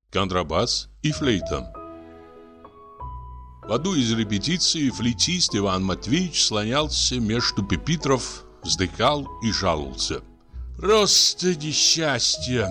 Контрабас и флейта. В одну из репетиций флейтист Иван Матвеевич слонялся между пюпитров, вздыхал и жаловался. «Просто несчастье!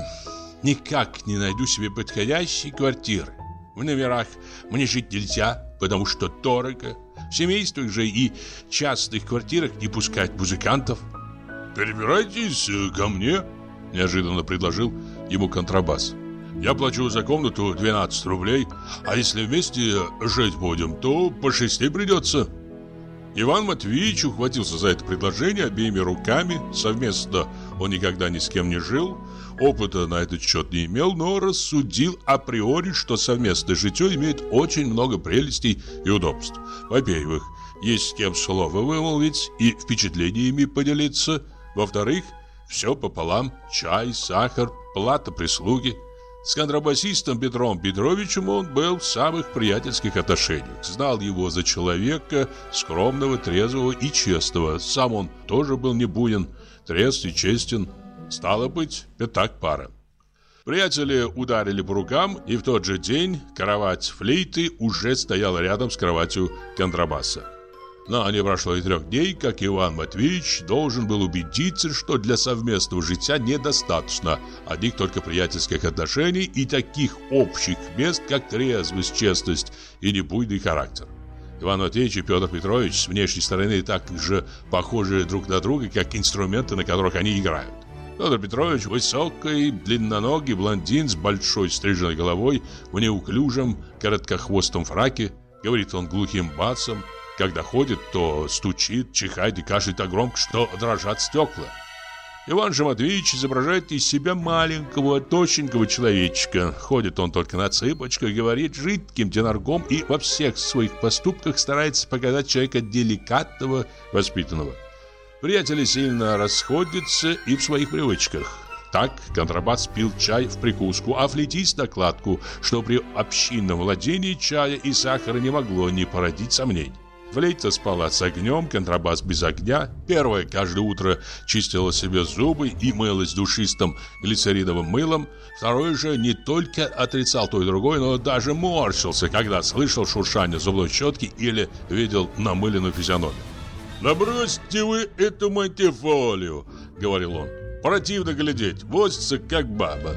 Никак не найду себе подходящей квартиры. В номерах мне жить нельзя, потому что дорого. В семействах же и частных квартирах не пускать музыкантов». «Перебирайтесь ко мне», — неожиданно предложил ему контрабас. «Я плачу за комнату 12 рублей, а если вместе жить будем, то по 6 придется». Иван Матвеевич ухватился за это предложение обеими руками. Совместно он никогда ни с кем не жил, опыта на этот счет не имел, но рассудил априори, что совместное житье имеет очень много прелестей и удобств. Во-первых, есть с кем слово вымолвить и впечатлениями поделиться. Во-вторых, все пополам: чай, сахар, плата прислуги. С контрабасистом Петром Петровичем он был в самых приятельских отношениях. Знал его за человека скромного, трезвого и честного. Сам он тоже был не буйен, трезв и честен. Стало быть, пятак пара. Приятели ударили по рукам, и в тот же день кровать флейты уже стояла рядом с кроватью контрабаса. Но не прошло и 3 дней, как Иван Матвеевич должен был убедиться, что для совместного житья недостаточно одних только приятельских отношений и таких общих мест, как трезвость, честность и небуйный характер. Иван Матвеевич и Петр Петрович с внешней стороны так же похожи друг на друга, как инструменты, на которых они играют. Петр Петрович высокий, длинноногий блондин с большой стриженной головой, в неуклюжем, короткохвостом фраке. Говорит он глухим басом. Когда ходит, то стучит, чихает и кашляет так громко, что дрожат стекла. Иван же Матвеевич изображает из себя маленького, тощенького человечка. Ходит он только на цыпочках, говорит жидким тенорком и во всех своих поступках старается показать человека деликатного, воспитанного. Приятели сильно расходятся и в своих привычках. Так контрабас пил чай в прикуску, а флейтист накладку, что при общинном владении чая и сахара не могло не породить сомнений. Флейта спала с огнем, контрабас без огня. Первая каждое утро чистила себе зубы и мылась душистым глицериновым мылом. Второй же не только отрицал то и другое, но даже морщился, когда слышал шуршание зубной щетки или видел намыленную физиономию. «Да бросьте вы эту мантифолию», — говорил он. «Противно глядеть, возится как баба».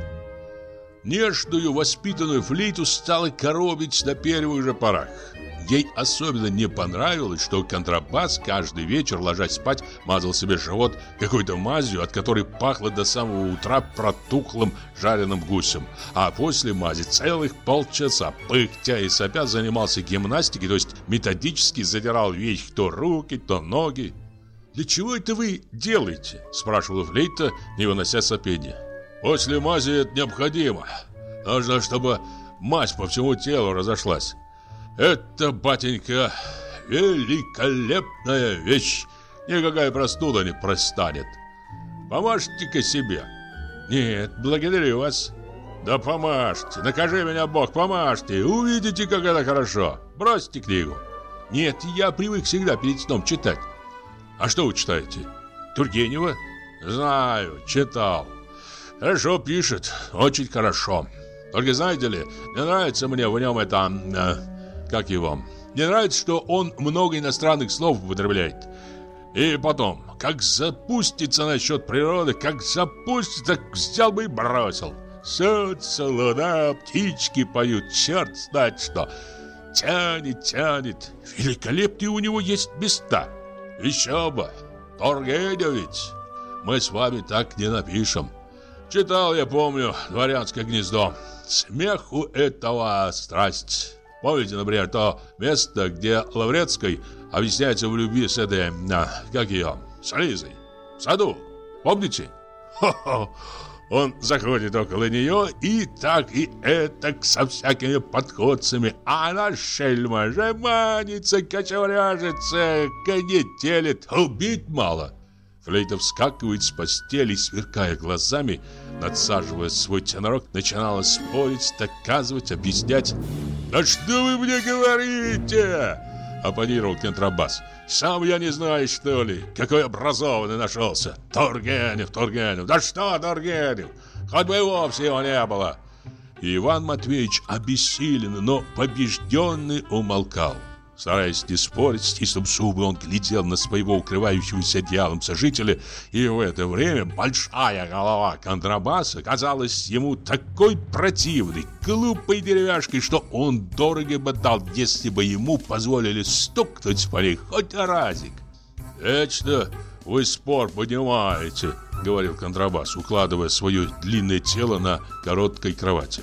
Нежную воспитанную флейту стало коробить на первых же порах. Ей особенно не понравилось, что контрабас каждый вечер, ложась спать, мазал себе живот какой-то мазью, от которой пахло до самого утра протухлым жареным гусем. А после мази целых полчаса, пыхтя и сопя, занимался гимнастикой, то есть методически задирал вверх то руки, то ноги. «Для чего это вы делаете?» – спрашивала флейта, не вынося сопения. «После мази это необходимо. Нужно, чтобы мазь по всему телу разошлась. Это, батенька, великолепная вещь. Никакая простуда не простанет. Помажьте-ка себе». «Нет, благодарю вас». «Да помажьте, накажи меня Бог, помажьте. Увидите, как это хорошо. Бросьте книгу». «Нет, я привык всегда перед сном читать». «А что вы читаете? Тургенева?» «Знаю, читал. Хорошо пишет, очень хорошо. Только знаете ли, не нравится мне в нем это... как его? Не нравится, что он много иностранных слов употребляет. И потом, как запустится насчет природы, как запустится, так взял бы и бросил. Солнце, луна, птички поют, черт знает что. Тянет, тянет. Великолепные у него есть места. Еще бы, Тургенев ведь. Мы с вами так не напишем. Читал, я помню, «Дворянское гнездо». Смеху этого страсть. Помните, например, то место, где Лаврецкой объясняется в любви с этой, как ее, с Лизой, в саду. Помните? Хо-хо. Он заходит около нее и так, и этак со всякими подходцами. А она, шельма, жеманится, кочевряжется, конетелит, убить мало. Флейта вскакивает с постели, сверкая глазами, надсаживая свой тенорок, начинала спорить, доказывать, объяснять. «Да что вы мне говорите?» – оппонировал контрабас. «Сам я не знаю, что ли? Какой образованный нашелся! Тургенев, Тургенев! Да что Тургенев? Хоть бы и вовсе его не было! И Иван Матвеевич, обессиленный, но побежденный, умолкал. Стараясь не спорить, стиснув зубы, он глядел на своего укрывающегося одеялом сожителя, и в это время большая голова контрабаса казалась ему такой противной, глупой деревяшкой, что он дорого бы дал, если бы ему позволили стукнуть по ней хоть разик. «Вечно вы спор поднимаете», — говорил контрабас, укладывая свое длинное тело на короткой кровати.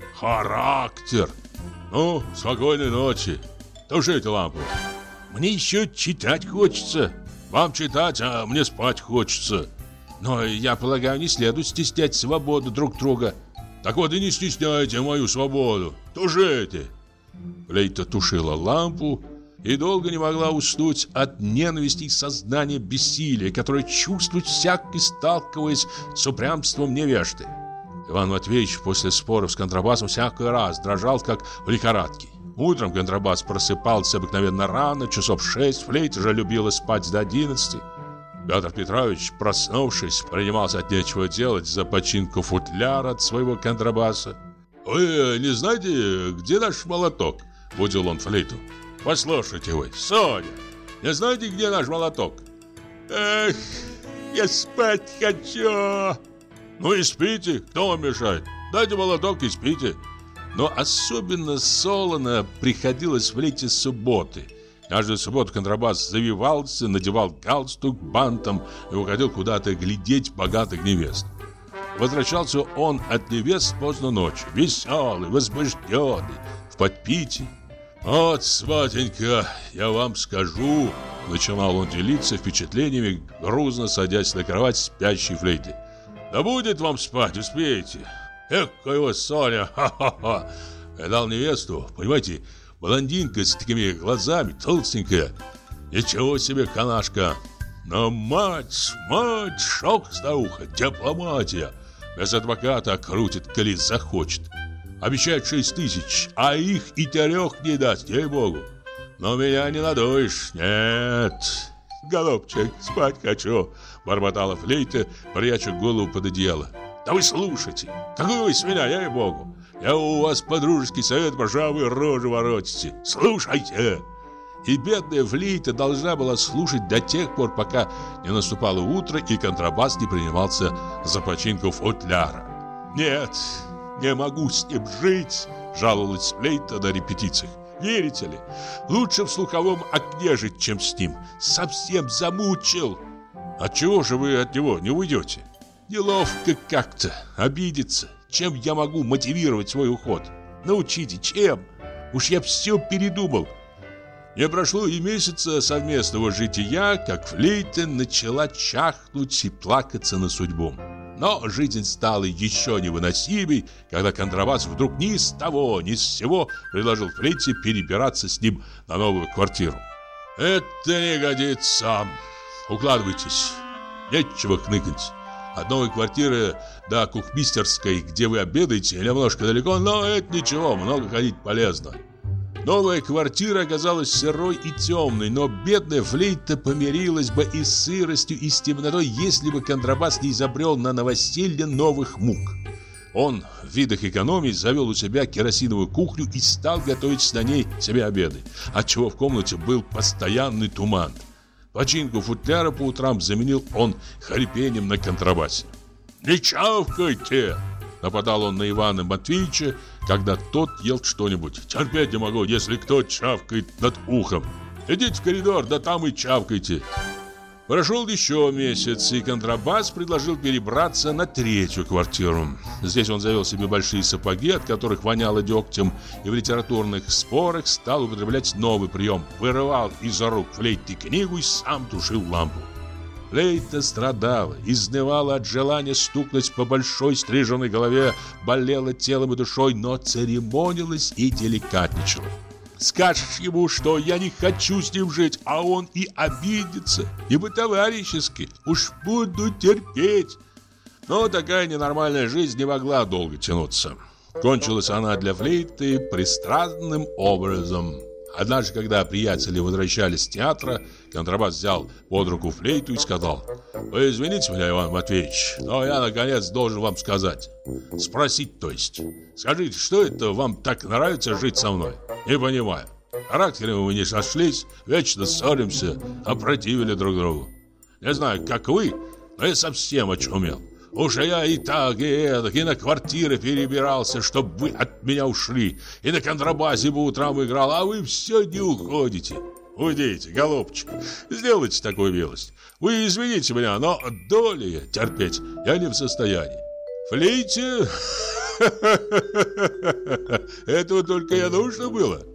«Характер! Ну, спокойной ночи. Тушите лампу. Мне еще читать хочется. Вам читать, а мне спать хочется. Но, я полагаю, не следует стеснять свободу друг друга. Так вот и не стесняйте мою свободу. Тушите!» Флейта тушила лампу и долго не могла уснуть от ненависти и сознания бессилия, которое чувствует всякий, сталкиваясь с упрямством невежды. Иван Матвеевич после споров с контрабасом всякий раз дрожал, как в лихорадке. Утром контрабас просыпался обыкновенно рано, часов в 6, Флейта же любила спать до 11. Петр Петрович, проснувшись, принимался от нечего делать за починку футляра от своего контрабаса. «Вы не знаете, где наш молоток?» – будил он Флейту. «Послушайте вы, Соня, не знаете, где наш молоток?» «Эх, я спать хочу!» «Ну и спите, кто вам мешает? Дайте молоток и спите». Но особенно солоно приходилось Флейте субботы. Каждую субботу контрабас завивался, надевал галстук бантом и уходил куда-то глядеть богатых невест. Возвращался он от невест поздно ночью, веселый, возбужденный, в подпитии. «Вот, сватенька, я вам скажу», — начинал он делиться впечатлениями, грузно садясь на кровать спящей Флейты. «Да будет вам спать, успеете. Эх, какой Соня, ха-ха-ха. Я дал невесту, понимаете, блондинка с такими глазами, толстенькая. Ничего себе канашка. Но мать, шок старуха, дипломатия. Без адвоката крутит, коли захочет. Обещает 6 тысяч, а их и 3 не даст, ей-богу. Но меня не надуешь, нет. Голубчик, спать хочу», — бормотала Флейта, пряча голову под одеяло. «Да вы слушайте, какой вы с меня, ей-богу! Я у вас по-дружески совет, пожалуй, вы рожу воротите. Слушайте!» И бедная Флейта должна была слушать до тех пор, пока не наступало утро и контрабас не принимался за починку футляра. «Нет, не могу с ним жить», — жаловалась Флейта на репетициях. «Верите ли, лучше в слуховом окне жить, чем с ним. Совсем замучил». «Отчего же вы от него не уйдете?» «Неловко как-то, обидеться. Чем я могу мотивировать свой уход? Научите, чем? Уж я все передумал». Не прошло и месяца совместного жития, как Флейта начала чахнуть и плакаться на судьбу. Но жизнь стала еще невыносимей, когда контрабас вдруг ни с того, ни с сего предложил Флейте перебираться с ним на новую квартиру. «Это не годится. Укладывайтесь. Нечего хныкать. От новой квартиры до кухмистерской, где вы обедаете, немножко далеко, но это ничего, много ходить полезно». Новая квартира оказалась сырой и темной, но бедная Флейта помирилась бы и с сыростью, и с темнотой, если бы контрабас не изобрел на новоселье новых мук. Он в видах экономии завел у себя керосиновую кухню и стал готовить на ней себе обеды, отчего в комнате был постоянный туман. Починку футляра по утрам заменил он хрипением на контрабасе. «Не чавкайте!» — нападал он на Ивана Матвеевича, когда тот ел что-нибудь. «Терпеть не могу, если кто чавкает над ухом. Идите в коридор, да там и чавкайте». Прошел еще месяц, и контрабас предложил перебраться на 3-ю квартиру. Здесь он завел себе большие сапоги, от которых воняло дегтем, и в литературных спорах стал употреблять новый прием. Вырывал из рук Флейты книгу и сам тушил лампу. Флейта страдала, изнывала от желания стукнуть по большой стриженной голове, болела телом и душой, но церемонилась и деликатничала. Скажешь ему, что я не хочу с ним жить, а он и обидится, и по-товарищески. Уж буду терпеть. Но такая ненормальная жизнь не могла долго тянуться. Кончилась она для Флейты пристранным образом. Однажды, когда приятели возвращались с театра, контрабас взял под руку флейту и сказал: «Вы извините меня, Иван Матвеевич, но я, наконец, должен вам сказать. Спросить, то есть. Скажите, что это вам так нравится жить со мной? Не понимаю. Характером мы не сошлись, вечно ссоримся, опротивили друг другу. Не знаю, как вы, но я совсем очумел. Уж я и так, и эдак, и на квартиры перебирался, чтобы вы от меня ушли, и на контрабасе по утрам играл, а вы все не уходите. Уйдите, голубчик, сделайте такую милость. Вы извините меня, но доли терпеть я не в состоянии. Флейте, этого только и нужно было».